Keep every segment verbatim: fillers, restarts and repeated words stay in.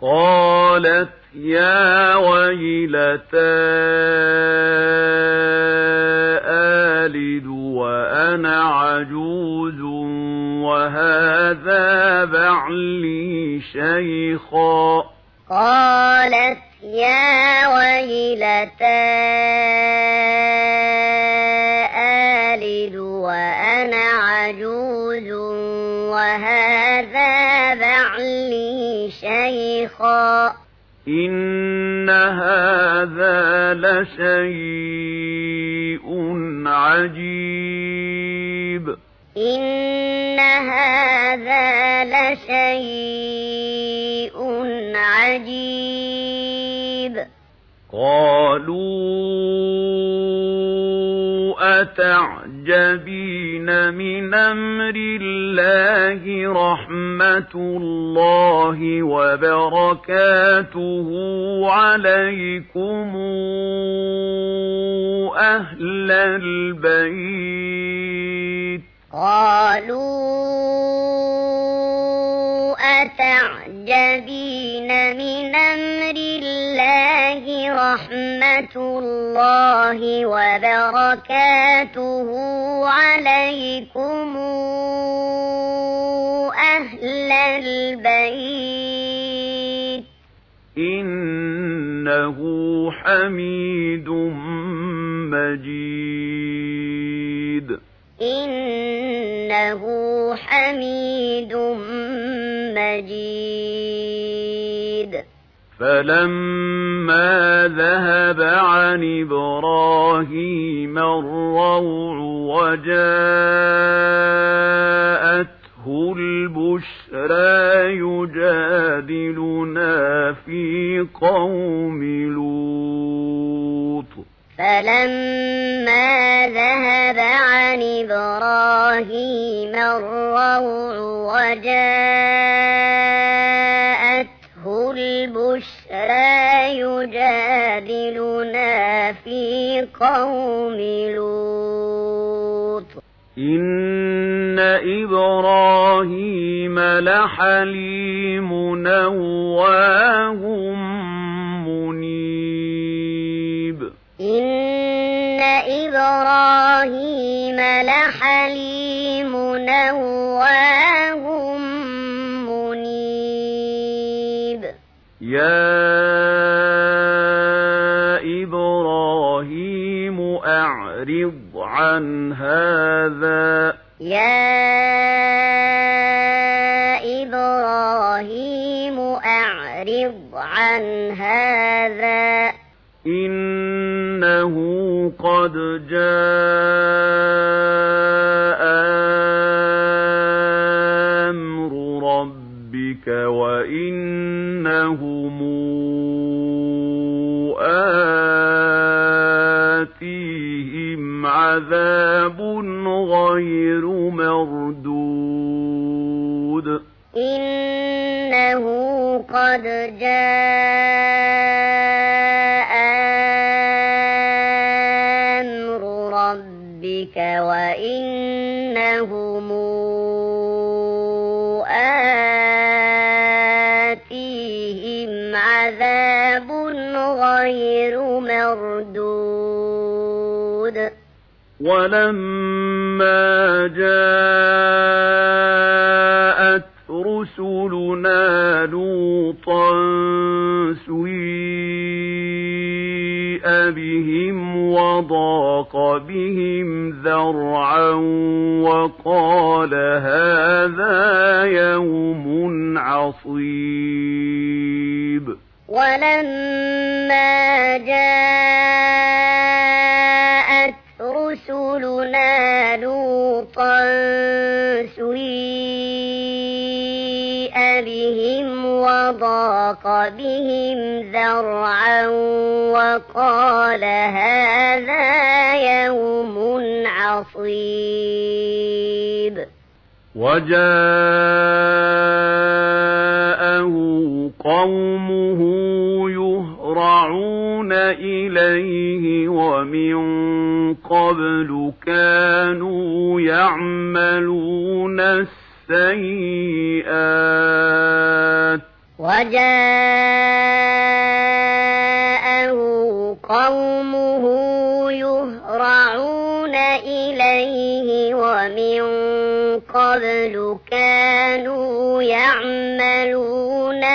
قالت يا ويلتى آلد وأنا عجوز وهذا بعلي شيخا قالت يا ويلتى آلد وأنا عجوز وهذا بعلي شيخا إن هذا لشيء عجيب إن هذا لشيء عجيب قالوا أتعجبين من أمر الله رحمة الله وبركاته عليكم أهل البيت قالوا أتعجبين من أمر الله رحمة الله وبركاته عليكم أهل البيت إنه حميد مجيد إنه حميد مجيد فلما ذهب عن إبراهيم الروع وجاءته البشرى يجادلنا في قوم لوط فلما ذهب عن إبراهيم الروع وجاءته البشرى يجادلنا في قوم لوط إن إبراهيم لحليم أواه منيب إن إبراهيم لحليم أواه منيب يا إبراهيم أعرض عن هذا يا إبراهيم أعرض عن هذا إنه قد جاء أمر ربك وإنهم آتيهم عذاب غير مردود إنه قد جاء أمر ربك وإنهم آتيهم عذاب غير مردود ولما جاءت رسلنا لوطا سيء بهم وضاق بهم ذرعا وقال هذا يوم عصيب ولما جاءت رسلنا لوطا سيء بهم وضاق بهم ذرعا وقال هذا يوم عصيب وجاءه قومه يهرعون إليه ومن قبل كانوا يعملون السيئات وجاءه قومه يهرعون إليه ومن قبل كانوا يعملون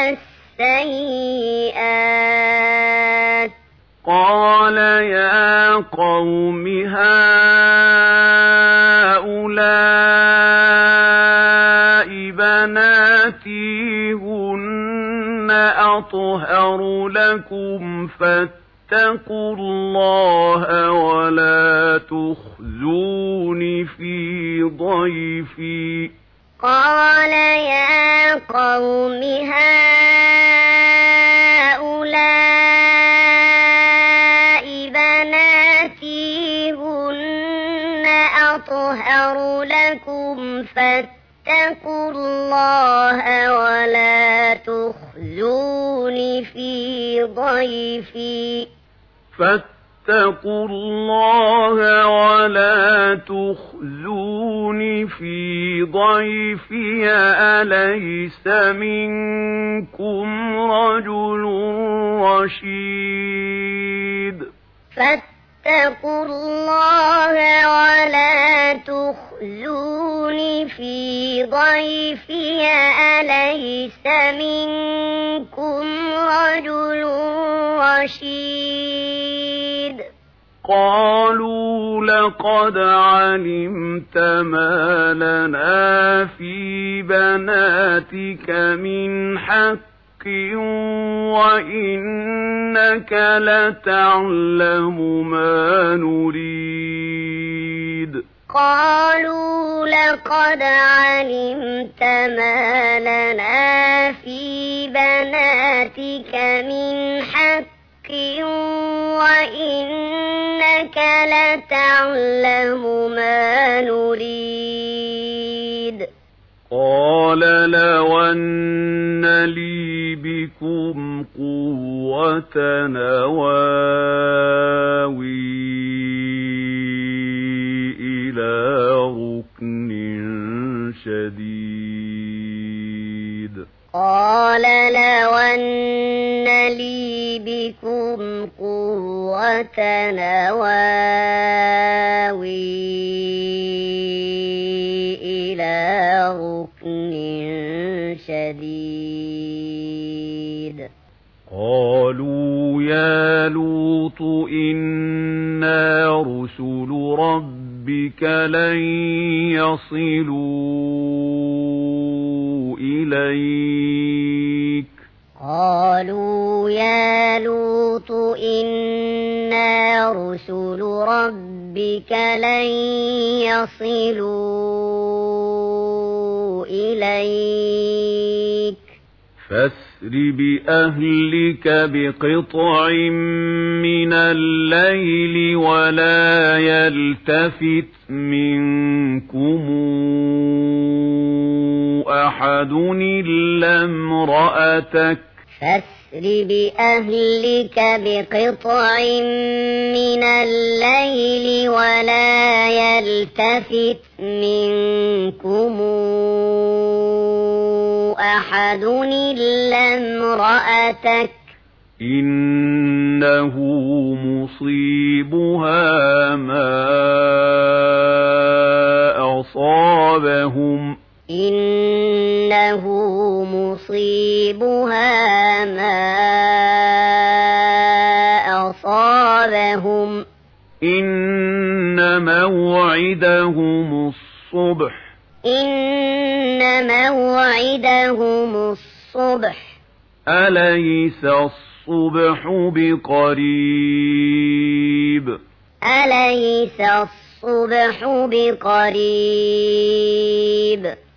السيئات قال يا قوم هؤلاء بناتي هن أطهر لكم فاتقوا الله ولا تخزون في ضيفي قال يا قوم هؤلاء بناتي هن أطهر لكم فاتقوا الله ولا تخزون في ضيفي فاتقوا الله ولا تخزون في ضيفي أليس منكم رجل رشيد فاتقوا الله ولا تخزون في ضيفي أليس منكم رجل رشيد قالوا لقد علمت ما لنا في بناتك من حق وإنك لتعلم ما نريد قالوا لقد علمت ما لنا في بناتك من حق وإنك لتعلم ما نريد قال لو أن لي بكم قوة نواوي إلى ركن شديد قال لو أن لي بكم قوة نواوي إلى ركن شديد قالوا يا لوط إنا رسل ربك لن يصلوا إليك قالوا يا لوط إنا رسل ربك لن يصلوا إليك فاسر بأهلك بقطع من الليل ولا يلتفت منكم أحد إلا امرأتك فاسر بأهلك بقطع من الليل ولا يلتفت منكم أحد إلا امرأتك إنه مصيبها ما أصابهم إنه مصيبها ما أصابهم إن موعدهم الصبح إن موعدهم الصبح أليس الصبح بقريب أليس الصبح بقريب